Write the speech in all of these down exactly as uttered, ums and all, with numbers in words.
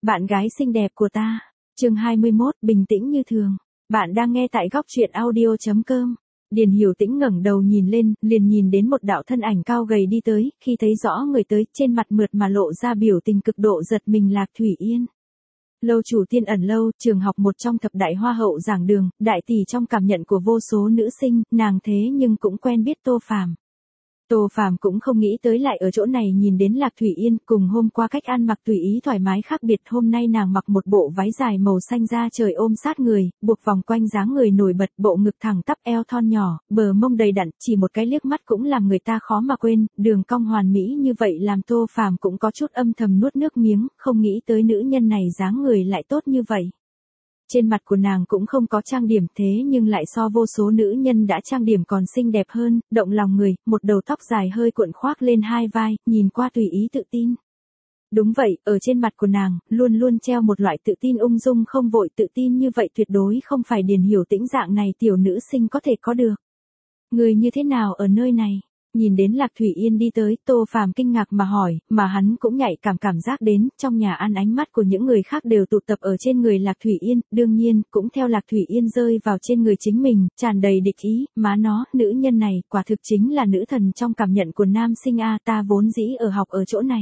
Bạn gái xinh đẹp của ta. Chương hai mươi mốt, bình tĩnh như thường. Bạn đang nghe tại góc truyện audio chấm com. Điền Hiểu Tĩnh ngẩng đầu nhìn lên, liền nhìn đến một đạo thân ảnh cao gầy đi tới, khi thấy rõ người tới, trên mặt mượt mà lộ ra biểu tình cực độ giật mình Lạc Thủy Yên. Lâu chủ Tiên Ẩn Lâu, trường học một trong thập đại hoa hậu giảng đường, đại tỷ trong cảm nhận của vô số nữ sinh, nàng thế nhưng cũng quen biết Tô Phàm. Tô Phàm cũng không nghĩ tới lại ở chỗ này nhìn đến Lạc Thủy Yên, cùng hôm qua cách ăn mặc tùy ý thoải mái khác biệt, hôm nay nàng mặc một bộ váy dài màu xanh da trời ôm sát người, buộc vòng quanh dáng người nổi bật, bộ ngực thẳng tắp, eo thon nhỏ, bờ mông đầy đặn, chỉ một cái liếc mắt cũng làm người ta khó mà quên, đường cong hoàn mỹ như vậy làm Tô Phàm cũng có chút âm thầm nuốt nước miếng, không nghĩ tới nữ nhân này dáng người lại tốt như vậy. Trên mặt của nàng cũng không có trang điểm thế nhưng lại so vô số nữ nhân đã trang điểm còn xinh đẹp hơn, động lòng người, một đầu tóc dài hơi cuộn khoác lên hai vai, nhìn qua tùy ý tự tin. Đúng vậy, ở trên mặt của nàng, luôn luôn treo một loại tự tin ung dung không vội, tự tin như vậy tuyệt đối không phải Điền Hiểu Tĩnh dạng này tiểu nữ sinh có thể có được. Người như thế nào ở nơi này? Nhìn đến Lạc Thủy Yên đi tới, Tô Phàm kinh ngạc mà hỏi, mà hắn cũng nhạy cảm cảm giác đến, trong nhà ăn ánh mắt của những người khác đều tụ tập ở trên người Lạc Thủy Yên, đương nhiên, cũng theo Lạc Thủy Yên rơi vào trên người chính mình, tràn đầy địch ý, má nó, nữ nhân này, quả thực chính là nữ thần trong cảm nhận của nam sinh a, ta vốn dĩ ở học ở chỗ này.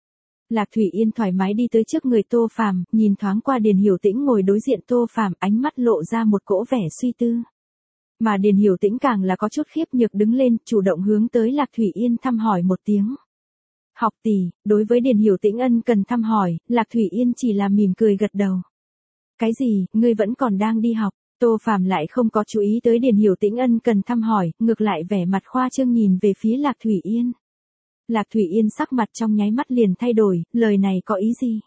Lạc Thủy Yên thoải mái đi tới trước người Tô Phàm, nhìn thoáng qua Điền Hiểu Tĩnh ngồi đối diện Tô Phàm, ánh mắt lộ ra một cỗ vẻ suy tư. Mà Điền Hiểu Tĩnh càng là có chút khiếp nhược đứng lên, chủ động hướng tới Lạc Thủy Yên thăm hỏi một tiếng. Học tỷ, đối với Điền Hiểu Tĩnh ân cần thăm hỏi, Lạc Thủy Yên chỉ là mỉm cười gật đầu. Cái gì, ngươi vẫn còn đang đi học? Tô Phàm lại không có chú ý tới Điền Hiểu Tĩnh ân cần thăm hỏi, ngược lại vẻ mặt khoa trương nhìn về phía Lạc Thủy Yên. Lạc Thủy Yên sắc mặt trong nháy mắt liền thay đổi, lời này có ý gì?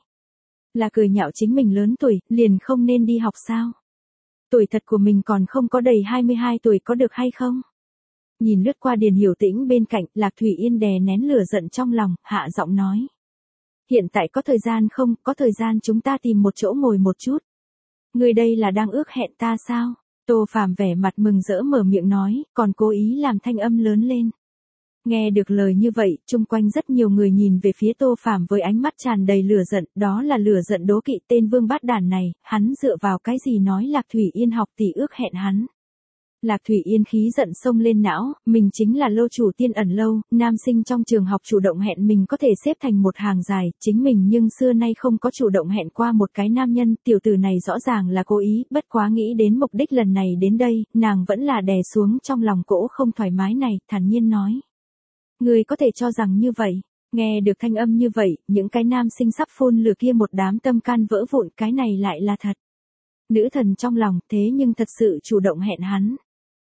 Là cười nhạo chính mình lớn tuổi, liền không nên đi học sao? Tuổi thật của mình còn không có đầy hai mươi hai tuổi có được hay không? Nhìn lướt qua Điền Hiểu Tĩnh bên cạnh, Lạc Thủy Yên đè nén lửa giận trong lòng, hạ giọng nói. Hiện tại có thời gian không, có thời gian chúng ta tìm một chỗ ngồi một chút. Người đây là đang ước hẹn ta sao? Tô Phàm vẻ mặt mừng rỡ mở miệng nói, còn cố ý làm thanh âm lớn lên. Nghe được lời như vậy, chung quanh rất nhiều người nhìn về phía Tô Phàm với ánh mắt tràn đầy lửa giận, đó là lửa giận đố kỵ tên vương bát đản này, hắn dựa vào cái gì nói Lạc Thủy Yên học tỷ ước hẹn hắn. Lạc Thủy Yên khí giận xông lên não, mình chính là lâu chủ Tiên Ẩn Lâu, nam sinh trong trường học chủ động hẹn mình có thể xếp thành một hàng dài, chính mình nhưng xưa nay không có chủ động hẹn qua một cái nam nhân, tiểu tử này rõ ràng là cố ý, bất quá nghĩ đến mục đích lần này đến đây, nàng vẫn là đè xuống trong lòng cỗ không thoải mái này, thản nhiên nói. Người có thể cho rằng như vậy, nghe được thanh âm như vậy, những cái nam sinh sắp phun lửa kia một đám tâm can vỡ vụn, cái này lại là thật. Nữ thần trong lòng, thế nhưng thật sự chủ động hẹn hắn.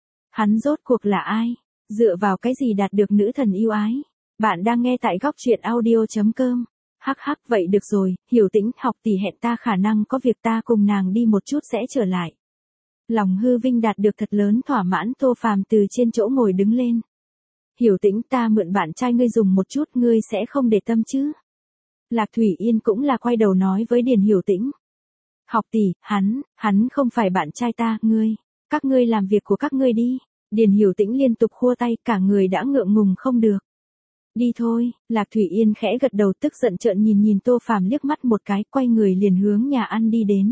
Hắn rốt cuộc là ai? Dựa vào cái gì đạt được nữ thần yêu ái? Bạn đang nghe tại góc truyện audio chấm com. Hắc hắc, vậy được rồi, Hiểu Tĩnh học tỷ hẹn ta khả năng có việc ta cùng nàng đi một chút sẽ trở lại. Lòng hư vinh đạt được thật lớn thỏa mãn, Tô Phàm từ trên chỗ ngồi đứng lên. Hiểu Tĩnh, ta mượn bạn trai ngươi dùng một chút, ngươi sẽ không để tâm chứ? Lạc Thủy Yên cũng là quay đầu nói với Điền Hiểu Tĩnh. Học tỷ, hắn, hắn không phải bạn trai ta, ngươi, các ngươi làm việc của các ngươi đi. Điền Hiểu Tĩnh liên tục khua tay, cả người đã ngượng ngùng không được. Đi thôi, Lạc Thủy Yên khẽ gật đầu, tức giận trợn nhìn nhìn Tô Phàm liếc mắt một cái, quay người liền hướng nhà ăn đi đến.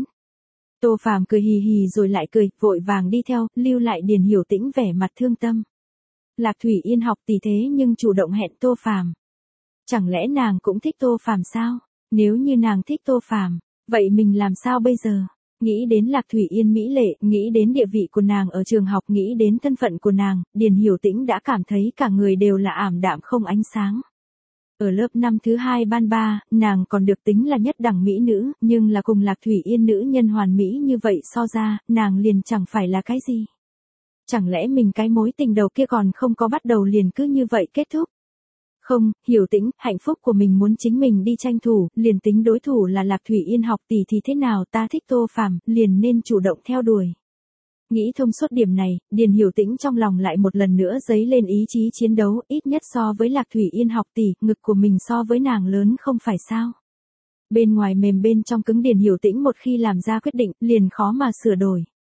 Tô Phàm cười hì hì rồi lại cười, vội vàng đi theo, lưu lại Điền Hiểu Tĩnh vẻ mặt thương tâm. Lạc Thủy Yên học tỷ thế nhưng chủ động hẹn Tô Phàm. Chẳng lẽ nàng cũng thích Tô Phàm sao? Nếu như nàng thích Tô Phàm, vậy mình làm sao bây giờ? Nghĩ đến Lạc Thủy Yên mỹ lệ, nghĩ đến địa vị của nàng ở trường học, nghĩ đến thân phận của nàng, Điền Hiểu Tĩnh đã cảm thấy cả người đều là ảm đạm không ánh sáng. Ở lớp năm thứ hai ban ba, nàng còn được tính là nhất đẳng mỹ nữ, nhưng là cùng Lạc Thủy Yên nữ nhân hoàn mỹ như vậy so ra, nàng liền chẳng phải là cái gì. Chẳng lẽ mình cái mối tình đầu kia còn không có bắt đầu liền cứ như vậy kết thúc? Không, Hiểu Tĩnh, hạnh phúc của mình muốn chính mình đi tranh thủ, liền tính đối thủ là Lạc Thủy Yên học tỷ thì thế nào, ta thích Tô Phàm, liền nên chủ động theo đuổi. Nghĩ thông suốt điểm này, Điền Hiểu Tĩnh trong lòng lại một lần nữa dấy lên ý chí chiến đấu, ít nhất so với Lạc Thủy Yên học tỷ, ngực của mình so với nàng lớn không phải sao? Bên ngoài mềm bên trong cứng, Điền Hiểu Tĩnh một khi làm ra quyết định, liền khó mà sửa đổi.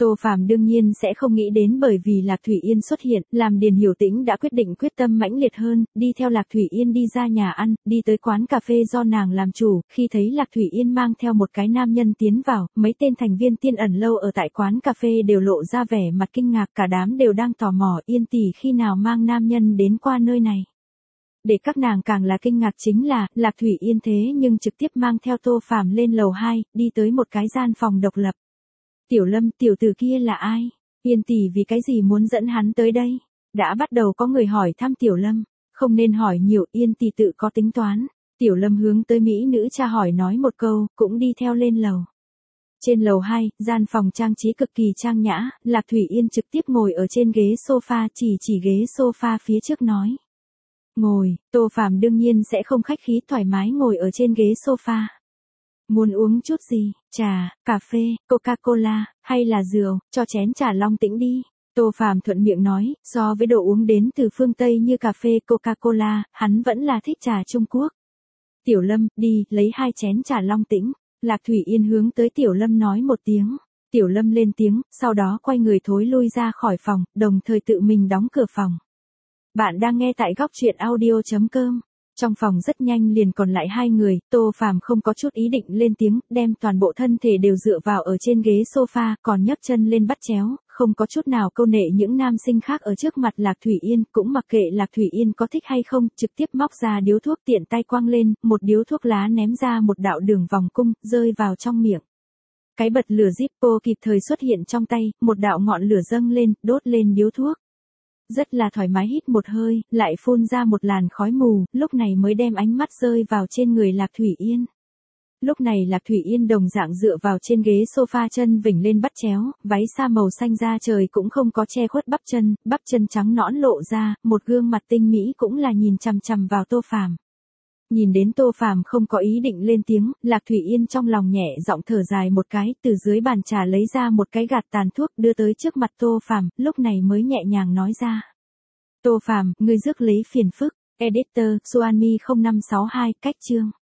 Tô Phàm đương nhiên sẽ không nghĩ đến bởi vì Lạc Thủy Yên xuất hiện, làm Điền Hiểu Tĩnh đã quyết định quyết tâm mãnh liệt hơn, đi theo Lạc Thủy Yên đi ra nhà ăn, đi tới quán cà phê do nàng làm chủ, khi thấy Lạc Thủy Yên mang theo một cái nam nhân tiến vào, mấy tên thành viên tiên ẩn lâu ở tại quán cà phê đều lộ ra vẻ mặt kinh ngạc, cả đám đều đang tò mò Yên tỷ khi nào mang nam nhân đến qua nơi này. Để các nàng càng là kinh ngạc chính là, Lạc Thủy Yên thế nhưng trực tiếp mang theo Tô Phàm lên lầu hai, đi tới một cái gian phòng độc lập. Tiểu Lâm, tiểu tử kia là ai? Yên tỷ vì cái gì muốn dẫn hắn tới đây? Đã bắt đầu có người hỏi thăm Tiểu Lâm, không nên hỏi nhiều, Yên tỷ tự có tính toán. Tiểu Lâm hướng tới mỹ nữ cha hỏi nói một câu, cũng đi theo lên lầu. Trên lầu hai, gian phòng trang trí cực kỳ trang nhã, Lạc Thủy Yên trực tiếp ngồi ở trên ghế sofa, chỉ chỉ ghế sofa phía trước nói. Ngồi, Tô Phàm đương nhiên sẽ không khách khí, thoải mái ngồi ở trên ghế sofa. Muốn uống chút gì, trà, cà phê, Coca-Cola, hay là rượu, cho chén trà Long Tĩnh đi. Tô Phàm thuận miệng nói, so với đồ uống đến từ phương Tây như cà phê, Coca-Cola, hắn vẫn là thích trà Trung Quốc. Tiểu Lâm, đi, lấy hai chén trà Long Tĩnh. Lạc Thủy Yên hướng tới Tiểu Lâm nói một tiếng. Tiểu Lâm lên tiếng, sau đó quay người thối lui ra khỏi phòng, đồng thời tự mình đóng cửa phòng. Bạn đang nghe tại góc truyện audio chấm com. Trong phòng rất nhanh liền còn lại hai người, Tô Phàm không có chút ý định lên tiếng, đem toàn bộ thân thể đều dựa vào ở trên ghế sofa, còn nhấc chân lên bắt chéo, không có chút nào câu nệ những nam sinh khác ở trước mặt Lạc Thủy Yên, cũng mặc kệ Lạc Thủy Yên có thích hay không, trực tiếp móc ra điếu thuốc tiện tay quăng lên, một điếu thuốc lá ném ra một đạo đường vòng cung, rơi vào trong miệng. Cái bật lửa Zippo kịp thời xuất hiện trong tay, một đạo ngọn lửa dâng lên, đốt lên điếu thuốc. Rất là thoải mái hít một hơi, lại phun ra một làn khói mù, lúc này mới đem ánh mắt rơi vào trên người Lạc Thủy Yên. Lúc này Lạc Thủy Yên đồng dạng dựa vào trên ghế sofa, chân vểnh lên bắt chéo, váy sa màu xanh da trời cũng không có che khuất bắp chân, bắp chân trắng nõn lộ ra, một gương mặt tinh mỹ cũng là nhìn chằm chằm vào Tô Phàm. Nhìn đến Tô Phàm không có ý định lên tiếng, Lạc Thủy Yên trong lòng nhẹ giọng thở dài một cái, từ dưới bàn trà lấy ra một cái gạt tàn thuốc đưa tới trước mặt Tô Phàm, lúc này mới nhẹ nhàng nói ra. Tô Phàm, ngươi rước lấy phiền phức. Editor, Suanmi không năm sáu hai, cách chương.